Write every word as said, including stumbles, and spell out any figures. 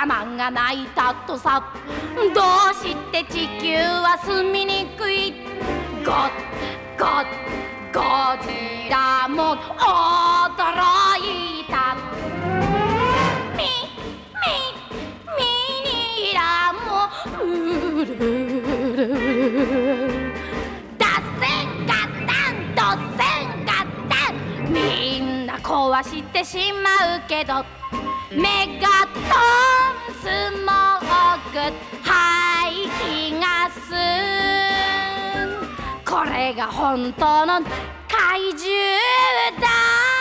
タマンが泣いたとさ。どうして地球は住みにくい。ゴッゴッゴジラも驚いた。ミミミニラもうるるる。脱線ガタン突然ガタン。みんな壊してしまうけど、メガトンスモーク排気ガス、これが本当の怪獣だ。